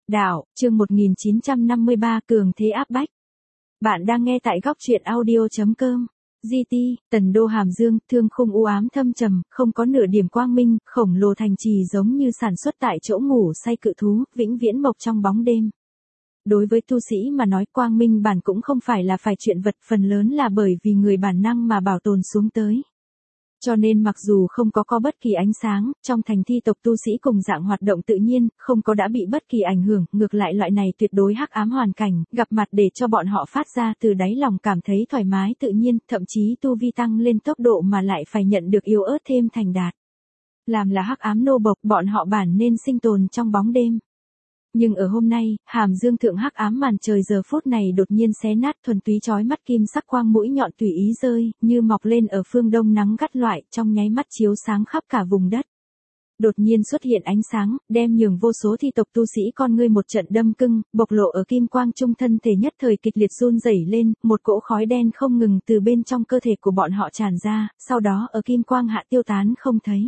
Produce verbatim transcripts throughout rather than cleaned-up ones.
Đạo, chương một nghìn chín trăm năm mươi ba cường thế áp bách. Bạn đang nghe tại góc truyện audio.com. giê tê, Tần Đô Hàm Dương, thương khung u ám thâm trầm, không có nửa điểm quang minh, khổng lồ thành trì giống như sản xuất tại chỗ ngủ say cự thú, vĩnh viễn mộc trong bóng đêm. Đối với tu sĩ mà nói quang minh bản cũng không phải là phải chuyện vật, phần lớn là bởi vì người bản năng mà bảo tồn xuống tới. Cho nên mặc dù không có có bất kỳ ánh sáng, trong thành thi tộc tu sĩ cùng dạng hoạt động tự nhiên, không có đã bị bất kỳ ảnh hưởng, ngược lại loại này tuyệt đối hắc ám hoàn cảnh, gặp mặt để cho bọn họ phát ra từ đáy lòng cảm thấy thoải mái tự nhiên, thậm chí tu vi tăng lên tốc độ mà lại phải nhận được yếu ớt thêm thành đạt. Làm là hắc ám nô bộc, bọn họ bản nên sinh tồn trong bóng đêm. Nhưng ở hôm nay, Hàm Dương thượng hắc ám màn trời giờ phút này đột nhiên xé nát, thuần túy chói mắt kim sắc quang mũi nhọn tùy ý rơi, như mọc lên ở phương đông nắng gắt loại, trong nháy mắt chiếu sáng khắp cả vùng đất. Đột nhiên xuất hiện ánh sáng, đem nhường vô số thi tộc tu sĩ con ngươi một trận đâm cưng, bộc lộ ở kim quang trung thân thể nhất thời kịch liệt run rẩy lên, một cỗ khói đen không ngừng từ bên trong cơ thể của bọn họ tràn ra, sau đó ở kim quang hạ tiêu tán không thấy.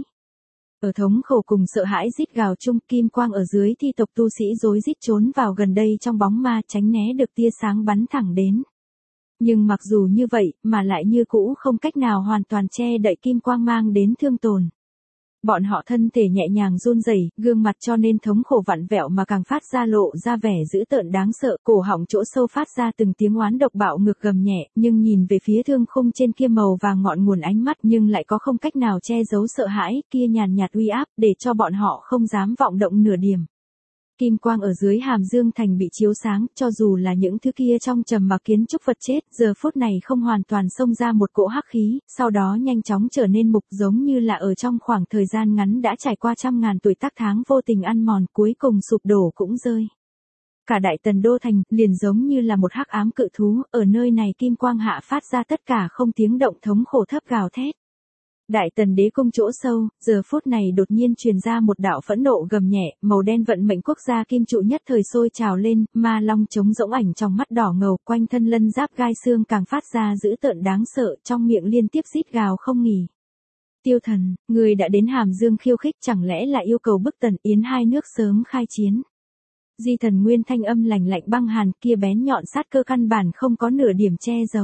Ở thống khổ cùng sợ hãi rít gào chung, kim quang ở dưới thi tộc tu sĩ rối rít trốn vào gần đây trong bóng ma, tránh né được tia sáng bắn thẳng đến. Nhưng mặc dù như vậy, mà lại như cũ không cách nào hoàn toàn che đậy kim quang mang đến thương tổn. Bọn họ thân thể nhẹ nhàng run rẩy, gương mặt cho nên thống khổ vặn vẹo mà càng phát ra lộ ra vẻ dữ tợn đáng sợ, cổ họng chỗ sâu phát ra từng tiếng oán độc bạo ngược gầm nhẹ, nhưng nhìn về phía thương khung trên kia màu vàng ngọn nguồn ánh mắt nhưng lại có không cách nào che giấu sợ hãi, kia nhàn nhạt uy áp, để cho bọn họ không dám vọng động nửa điểm. Kim quang ở dưới Hàm Dương thành bị chiếu sáng, cho dù là những thứ kia trong trầm mặc kiến trúc vật chết, giờ phút này không hoàn toàn xông ra một cỗ hắc khí, sau đó nhanh chóng trở nên mục, giống như là ở trong khoảng thời gian ngắn đã trải qua trăm ngàn tuổi tác tháng vô tình ăn mòn, cuối cùng sụp đổ cũng rơi. Cả đại Tần Đô thành liền giống như là một hắc ám cự thú, ở nơi này kim quang hạ phát ra tất cả không tiếng động thống khổ thấp gào thét. Đại Tần đế cung chỗ sâu, giờ phút này đột nhiên truyền ra một đạo phẫn nộ gầm nhẹ, màu đen vận mệnh quốc gia kim trụ nhất thời sôi trào lên, ma long trống rỗng ảnh trong mắt đỏ ngầu, quanh thân lân giáp gai xương càng phát ra dữ tợn đáng sợ, trong miệng liên tiếp rít gào không nghỉ. Tiêu Thần, người đã đến Hàm Dương khiêu khích, chẳng lẽ là yêu cầu bức Tần Yến hai nước sớm khai chiến? Di Thần Nguyên thanh âm lạnh lạnh băng hàn, kia bén nhọn sát cơ căn bản không có nửa điểm che giấu.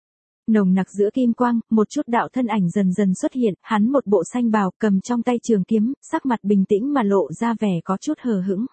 Nồng nặc giữa kim quang, một chút đạo thân ảnh dần dần xuất hiện, hắn một bộ xanh bào, cầm trong tay trường kiếm, sắc mặt bình tĩnh mà lộ ra vẻ có chút hờ hững.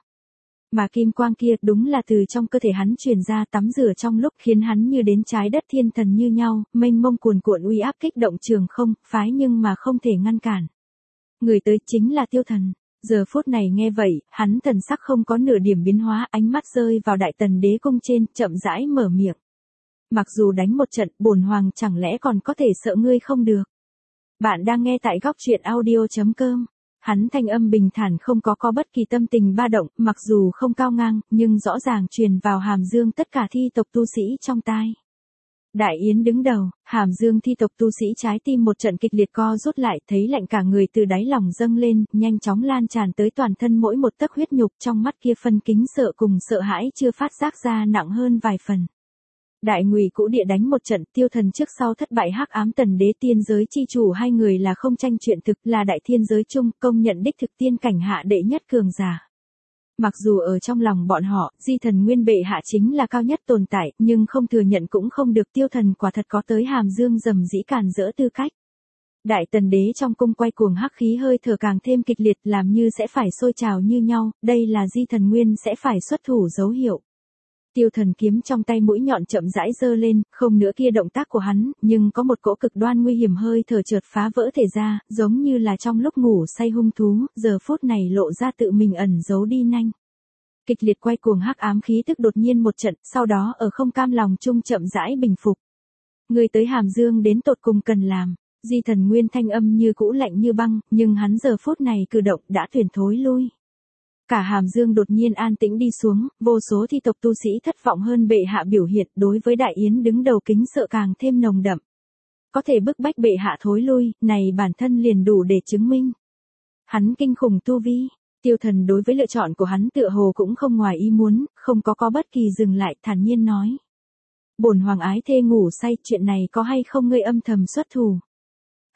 Mà kim quang kia đúng là từ trong cơ thể hắn truyền ra, tắm rửa trong lúc khiến hắn như đến trái đất thiên thần như nhau, mênh mông cuồn cuộn uy áp kích động trường không, phái nhưng mà không thể ngăn cản. Người tới chính là Tiêu Thần. Giờ phút này nghe vậy, hắn thần sắc không có nửa điểm biến hóa, ánh mắt rơi vào đại tần đế cung trên, chậm rãi mở miệng. Mặc dù đánh một trận, bổn hoàng chẳng lẽ còn có thể sợ ngươi không được. Bạn đang nghe tại góc truyện audio.com. Hắn thanh âm bình thản không có có bất kỳ tâm tình ba động, mặc dù không cao ngang, nhưng rõ ràng truyền vào Hàm Dương tất cả thi tộc tu sĩ trong tai. Đại Yến đứng đầu, Hàm Dương thi tộc tu sĩ trái tim một trận kịch liệt co rút lại, thấy lạnh cả người từ đáy lòng dâng lên, nhanh chóng lan tràn tới toàn thân mỗi một tấc huyết nhục, trong mắt kia phân kính sợ cùng sợ hãi chưa phát giác ra nặng hơn vài phần. Đại Ngụy Cũ Địa đánh một trận, Tiêu Thần trước sau thất bại hắc ám tần đế tiên giới chi chủ hai người là không tranh chuyện thực, là đại thiên giới chung, công nhận đích thực tiên cảnh hạ đệ nhất cường giả. Mặc dù ở trong lòng bọn họ, Di Thần Nguyên bệ hạ chính là cao nhất tồn tại, nhưng không thừa nhận cũng không được, Tiêu Thần quả thật có tới Hàm Dương rầm rĩ càn rỡ tư cách. Đại tần đế trong cung quay cuồng hắc khí hơi thở càng thêm kịch liệt, làm như sẽ phải sôi trào như nhau, đây là Di Thần Nguyên sẽ phải xuất thủ dấu hiệu. Tiêu Thần kiếm trong tay mũi nhọn chậm rãi giơ lên, không nữa kia động tác của hắn, nhưng có một cỗ cực đoan nguy hiểm hơi thở chợt phá vỡ thể ra, giống như là trong lúc ngủ say hung thú, giờ phút này lộ ra tự mình ẩn giấu đi nhanh. Kịch liệt quay cuồng hắc ám khí tức đột nhiên một trận, sau đó ở không cam lòng chung chậm rãi bình phục. Người tới Hàm Dương đến tột cùng cần làm. Di Thần Nguyên thanh âm như cũ lạnh như băng, nhưng hắn giờ phút này cử động đã tuyển thối lui. Cả Hàm Dương đột nhiên an tĩnh đi xuống, vô số thi tộc tu sĩ thất vọng hơn bệ hạ biểu hiện, đối với Đại Yến đứng đầu kính sợ càng thêm nồng đậm. Có thể bức bách bệ hạ thối lui, này bản thân liền đủ để chứng minh. Hắn kinh khủng tu vi, Tiêu Thần đối với lựa chọn của hắn tựa hồ cũng không ngoài ý muốn, không có có bất kỳ dừng lại, thản nhiên nói. Bổn hoàng ái thê ngủ say, chuyện này có hay không ngươi âm thầm xuất thủ.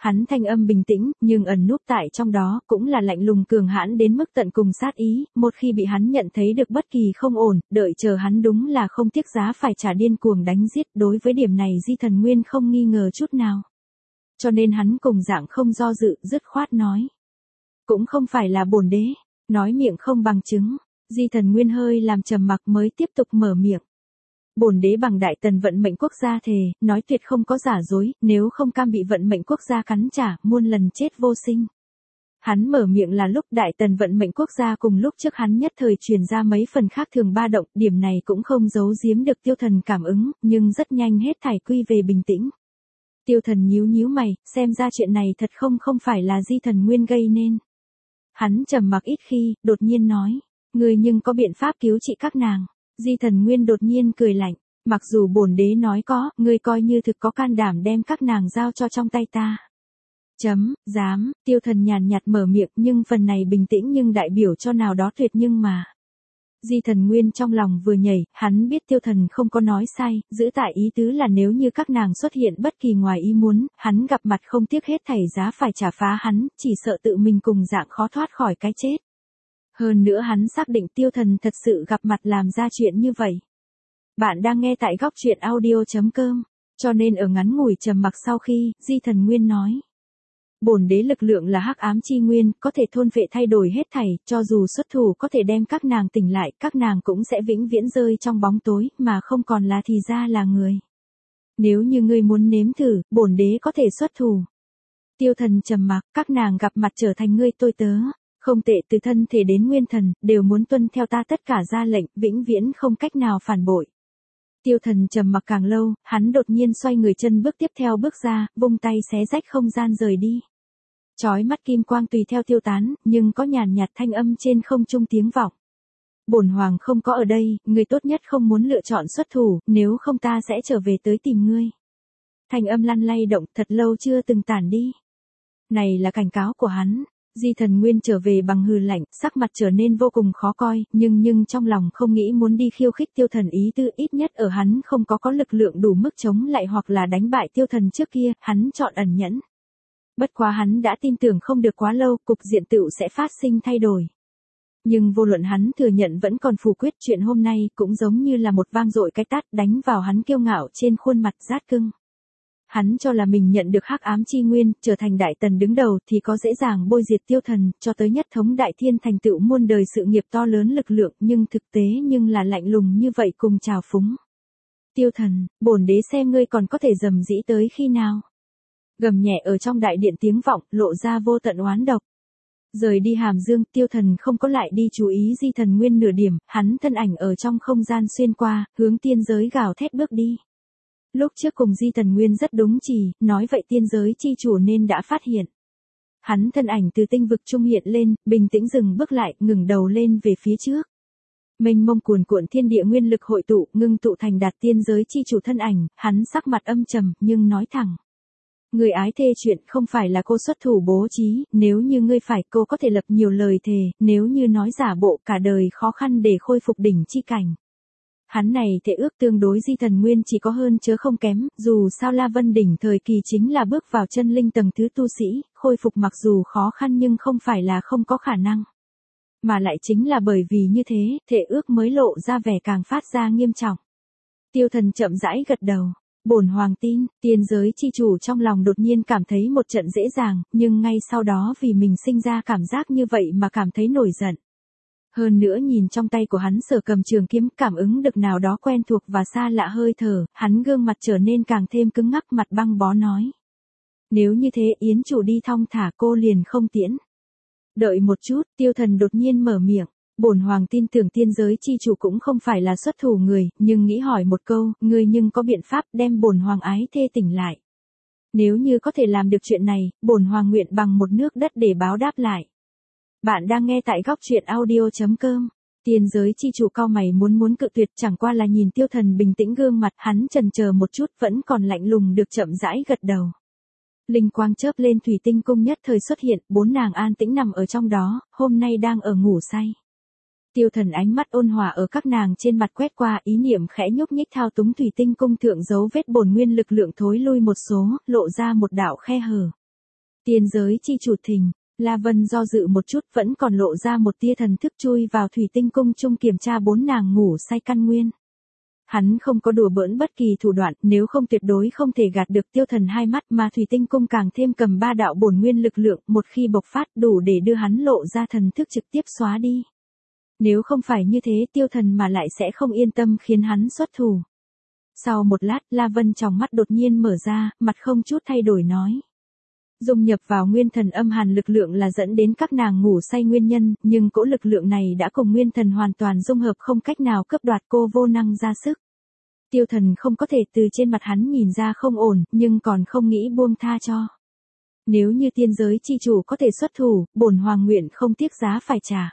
Hắn thanh âm bình tĩnh, nhưng ẩn núp tại trong đó cũng là lạnh lùng cường hãn đến mức tận cùng sát ý, một khi bị hắn nhận thấy được bất kỳ không ổn, đợi chờ hắn đúng là không tiếc giá phải trả điên cuồng đánh giết, đối với điểm này Di Thần Nguyên không nghi ngờ chút nào. Cho nên hắn cùng dạng không do dự, dứt khoát nói. Cũng không phải là bổn đế, nói miệng không bằng chứng, Di Thần Nguyên hơi làm trầm mặc mới tiếp tục mở miệng. Bổn đế bằng đại tần vận mệnh quốc gia thề, nói tuyệt không có giả dối, nếu không cam bị vận mệnh quốc gia cắn trả, muôn lần chết vô sinh. Hắn mở miệng là lúc đại tần vận mệnh quốc gia cùng lúc trước hắn nhất thời truyền ra mấy phần khác thường ba động, điểm này cũng không giấu giếm được Tiêu Thần cảm ứng, nhưng rất nhanh hết thảy quy về bình tĩnh. Tiêu Thần nhíu nhíu mày, xem ra chuyện này thật không không phải là Di Thần Nguyên gây nên. Hắn trầm mặc ít khi, đột nhiên nói, ngươi nhưng có biện pháp cứu trị các nàng. Di Thần Nguyên đột nhiên cười lạnh, mặc dù bổn đế nói có, ngươi coi như thực có can đảm đem các nàng giao cho trong tay ta. Chấm, dám, Tiêu Thần nhàn nhạt mở miệng nhưng phần này bình tĩnh nhưng đại biểu cho nào đó tuyệt nhưng mà. Di Thần Nguyên trong lòng vừa nhảy, hắn biết Tiêu Thần không có nói sai, giữ tại ý tứ là nếu như các nàng xuất hiện bất kỳ ngoài ý muốn, hắn gặp mặt không tiếc hết thảy giá phải trả phá hắn, chỉ sợ tự mình cùng dạng khó thoát khỏi cái chết. Hơn nữa hắn xác định Tiêu Thần thật sự gặp mặt làm ra chuyện như vậy. Bạn đang nghe tại góc truyện audio chấm com, cho nên ở ngắn ngủi trầm mặc sau khi, Di Thần Nguyên nói. Bổn đế lực lượng là hắc ám chi nguyên, có thể thôn phệ thay đổi hết thảy, cho dù xuất thủ có thể đem các nàng tỉnh lại, các nàng cũng sẽ vĩnh viễn rơi trong bóng tối, mà không còn là thì ra là người. Nếu như ngươi muốn nếm thử, bổn đế có thể xuất thủ. Tiêu Thần trầm mặc, các nàng gặp mặt trở thành ngươi tôi tớ. Không tệ từ thân thể đến nguyên thần, đều muốn tuân theo ta tất cả ra lệnh, vĩnh viễn không cách nào phản bội. Tiêu Thần trầm mặc càng lâu, hắn đột nhiên xoay người chân bước tiếp theo bước ra, vung tay xé rách không gian rời đi. Chói mắt kim quang tùy theo tiêu tán, nhưng có nhàn nhạt thanh âm trên không trung tiếng vọng. Bổn hoàng không có ở đây, người tốt nhất không muốn lựa chọn xuất thủ, nếu không ta sẽ trở về tới tìm ngươi. Thanh âm lăn lay động thật lâu chưa từng tản đi. Này là cảnh cáo của hắn. Di Thần Nguyên trở về bằng hừ lạnh, sắc mặt trở nên vô cùng khó coi, nhưng nhưng trong lòng không nghĩ muốn đi khiêu khích Tiêu Thần ý tư, ít nhất ở hắn không có có lực lượng đủ mức chống lại hoặc là đánh bại Tiêu Thần trước kia, hắn chọn ẩn nhẫn. Bất quá hắn đã tin tưởng không được quá lâu, cục diện tựu sẽ phát sinh thay đổi. Nhưng vô luận hắn thừa nhận vẫn còn phủ quyết, chuyện hôm nay cũng giống như là một vang dội cái tát đánh vào hắn kiêu ngạo trên khuôn mặt rát cưng. Hắn cho là mình nhận được hắc ám chi nguyên, trở thành đại tần đứng đầu thì có dễ dàng bôi diệt Tiêu Thần, cho tới nhất thống đại thiên thành tựu muôn đời sự nghiệp to lớn lực lượng, nhưng thực tế nhưng là lạnh lùng như vậy cùng trào phúng. Tiêu Thần, bổn đế xem ngươi còn có thể dầm dĩ tới khi nào. Gầm nhẹ ở trong đại điện tiếng vọng, lộ ra vô tận oán độc. Rời đi Hàm Dương, Tiêu Thần không có lại đi chú ý Di Thần Nguyên nửa điểm, hắn thân ảnh ở trong không gian xuyên qua, hướng tiên giới gào thét bước đi. Lúc trước cùng Di Thần Nguyên rất đúng chỉ, nói vậy tiên giới chi chủ nên đã phát hiện. Hắn thân ảnh từ tinh vực trung hiện lên, bình tĩnh dừng bước lại, ngừng đầu lên về phía trước. Mênh mông cuồn cuộn thiên địa nguyên lực hội tụ, ngưng tụ thành đạt tiên giới chi chủ thân ảnh, hắn sắc mặt âm trầm, nhưng nói thẳng. Người ái thê chuyện không phải là cô xuất thủ bố trí, nếu như ngươi phải cô có thể lập nhiều lời thề, nếu như nói giả bộ cả đời khó khăn để khôi phục đỉnh chi cảnh. Hắn này thể ước tương đối Di Thần Nguyên chỉ có hơn chớ không kém, dù sao La Vân Đỉnh thời kỳ chính là bước vào chân linh tầng thứ tu sĩ, khôi phục mặc dù khó khăn nhưng không phải là không có khả năng. Mà lại chính là bởi vì như thế, thể ước mới lộ ra vẻ càng phát ra nghiêm trọng. Tiêu Thần chậm rãi gật đầu. Bổn hoàng tin, tiên giới chi chủ trong lòng đột nhiên cảm thấy một trận dễ dàng, nhưng ngay sau đó vì mình sinh ra cảm giác như vậy mà cảm thấy nổi giận. Hơn nữa nhìn trong tay của hắn sở cầm trường kiếm, cảm ứng được nào đó quen thuộc và xa lạ hơi thở, hắn gương mặt trở nên càng thêm cứng ngắc, mặt băng bó nói. Nếu như thế Yến chủ đi thong thả, cô liền không tiễn. Đợi một chút, Tiêu Thần đột nhiên mở miệng. Bổn hoàng tin tưởng tiên giới chi chủ cũng không phải là xuất thủ người, nhưng nghĩ hỏi một câu, ngươi nhưng có biện pháp đem bổn hoàng ái thê tỉnh lại. Nếu như có thể làm được chuyện này, bổn hoàng nguyện bằng một nước đất để báo đáp lại. Bạn đang nghe tại góc truyện audio chấm com. Tiên giới chi chủ cao mày muốn muốn cự tuyệt, chẳng qua là nhìn Tiêu Thần bình tĩnh gương mặt, hắn chần chờ một chút vẫn còn lạnh lùng được chậm rãi gật đầu. Linh quang chớp lên, thủy tinh cung nhất thời xuất hiện, bốn nàng an tĩnh nằm ở trong đó, hôm nay đang ở ngủ say. Tiêu Thần ánh mắt ôn hòa ở các nàng trên mặt quét qua, ý niệm khẽ nhúc nhích thao túng thủy tinh cung thượng dấu vết bổn nguyên lực lượng thối lui một số, lộ ra một đạo khe hở. Tiên giới chi chủ thỉnh. La Vân do dự một chút vẫn còn lộ ra một tia thần thức chui vào thủy tinh cung chung kiểm tra bốn nàng ngủ say căn nguyên. Hắn không có đùa bỡn bất kỳ thủ đoạn, nếu không tuyệt đối không thể gạt được tiêu thần hai mắt, mà thủy tinh cung càng thêm cầm ba đạo bổn nguyên lực lượng, một khi bộc phát đủ để đưa hắn lộ ra thần thức trực tiếp xóa đi. Nếu không phải như thế tiêu thần mà lại sẽ không yên tâm khiến hắn xuất thủ. Sau một lát, La Vân trong mắt đột nhiên mở ra, mặt không chút thay đổi nói. Dung nhập vào nguyên thần âm hàn lực lượng là dẫn đến các nàng ngủ say nguyên nhân, nhưng cỗ lực lượng này đã cùng nguyên thần hoàn toàn dung hợp, không cách nào cướp đoạt, cô vô năng ra sức. Tiêu thần không có thể từ trên mặt hắn nhìn ra không ổn, nhưng còn không nghĩ buông tha cho. Nếu như tiên giới chi chủ có thể xuất thủ, bổn hoàng nguyện không tiếc giá phải trả.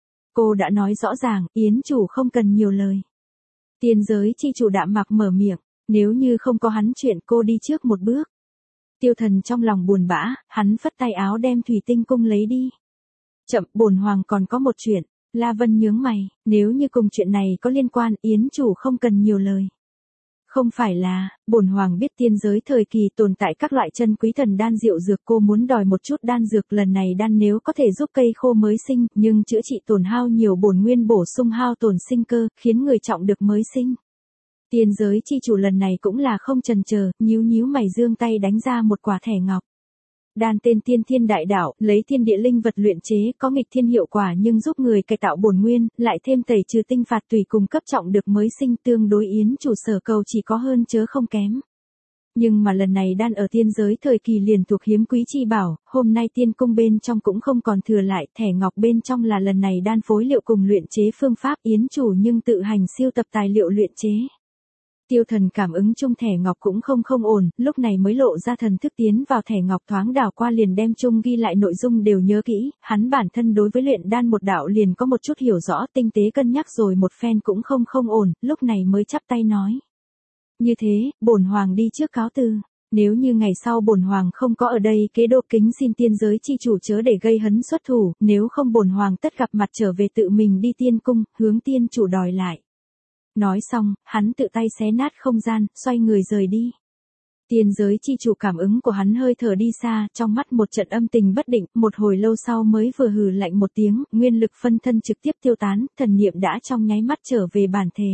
Cô đã nói rõ ràng, Yến chủ không cần nhiều lời. Tiên giới chi chủ đạm mạc mở miệng, nếu như không có hắn chuyện cô đi trước một bước. Tiêu thần trong lòng buồn bã, hắn phất tay áo đem thủy tinh cung lấy đi. Chậm, bổn hoàng còn có một chuyện. La Vân nhướng mày, nếu như cùng chuyện này có liên quan, Yến chủ không cần nhiều lời. Không phải là, bổn hoàng biết tiên giới thời kỳ tồn tại các loại chân quý thần đan diệu dược, cô muốn đòi một chút đan dược, lần này đan nếu có thể giúp cây khô mới sinh, nhưng chữa trị tổn hao nhiều bổn nguyên, bổ sung hao tổn sinh cơ, khiến người trọng được mới sinh. Tiên giới chi chủ lần này cũng là không chần chờ, nhíu nhíu mày giương tay đánh ra một quả thẻ ngọc. Đan tên Tiên Thiên Đại Đạo, lấy thiên địa linh vật luyện chế, có nghịch thiên hiệu quả nhưng giúp người cải tạo bổn nguyên, lại thêm tẩy trừ tinh phạt tùy cùng cấp trọng được mới sinh, tương đối Yến chủ sở cầu chỉ có hơn chớ không kém. Nhưng mà lần này đan ở tiên giới thời kỳ liền thuộc hiếm quý chi bảo, hôm nay tiên cung bên trong cũng không còn thừa lại, thẻ ngọc bên trong là lần này đan phối liệu cùng luyện chế phương pháp, Yến chủ nhưng tự hành siêu tập tài liệu luyện chế. Tiêu thần cảm ứng chung thẻ ngọc cũng không không ổn, lúc này mới lộ ra thần thức tiến vào thẻ ngọc, thoáng đảo qua liền đem chung ghi lại nội dung đều nhớ kỹ, hắn bản thân đối với luyện đan một đạo liền có một chút hiểu rõ, tinh tế cân nhắc rồi một phen cũng không không ổn, lúc này mới chắp tay nói. Như thế, bổn hoàng đi trước cáo từ. Nếu như ngày sau bổn hoàng không có ở đây, kế độ kính xin tiên giới chi chủ chớ để gây hấn xuất thủ, nếu không bổn hoàng tất gặp mặt trở về tự mình đi tiên cung, hướng tiên chủ đòi lại. Nói xong, hắn tự tay xé nát không gian, xoay người rời đi. Tiên giới chi chủ cảm ứng của hắn hơi thở đi xa, trong mắt một trận âm tình bất định, một hồi lâu sau mới vừa hừ lạnh một tiếng, nguyên lực phân thân trực tiếp tiêu tán, thần niệm đã trong nháy mắt trở về bản thể.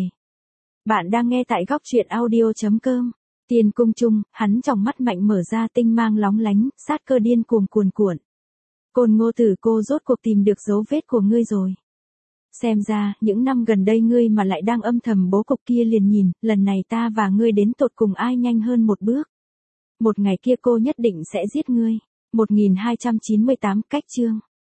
Bạn đang nghe tại góc truyện audio chấm com. Tiên cung chung, hắn trong mắt mạnh mở ra, tinh mang lóng lánh, sát cơ điên cuồng cuồn cuộn. Côn Ngô Tử, cô rốt cuộc tìm được dấu vết của ngươi rồi. Xem ra, những năm gần đây ngươi mà lại đang âm thầm bố cục kia liền nhìn, lần này ta và ngươi đến tột cùng ai nhanh hơn một bước. Một ngày kia cô nhất định sẽ giết ngươi. một nghìn hai trăm chín mươi tám cách chương.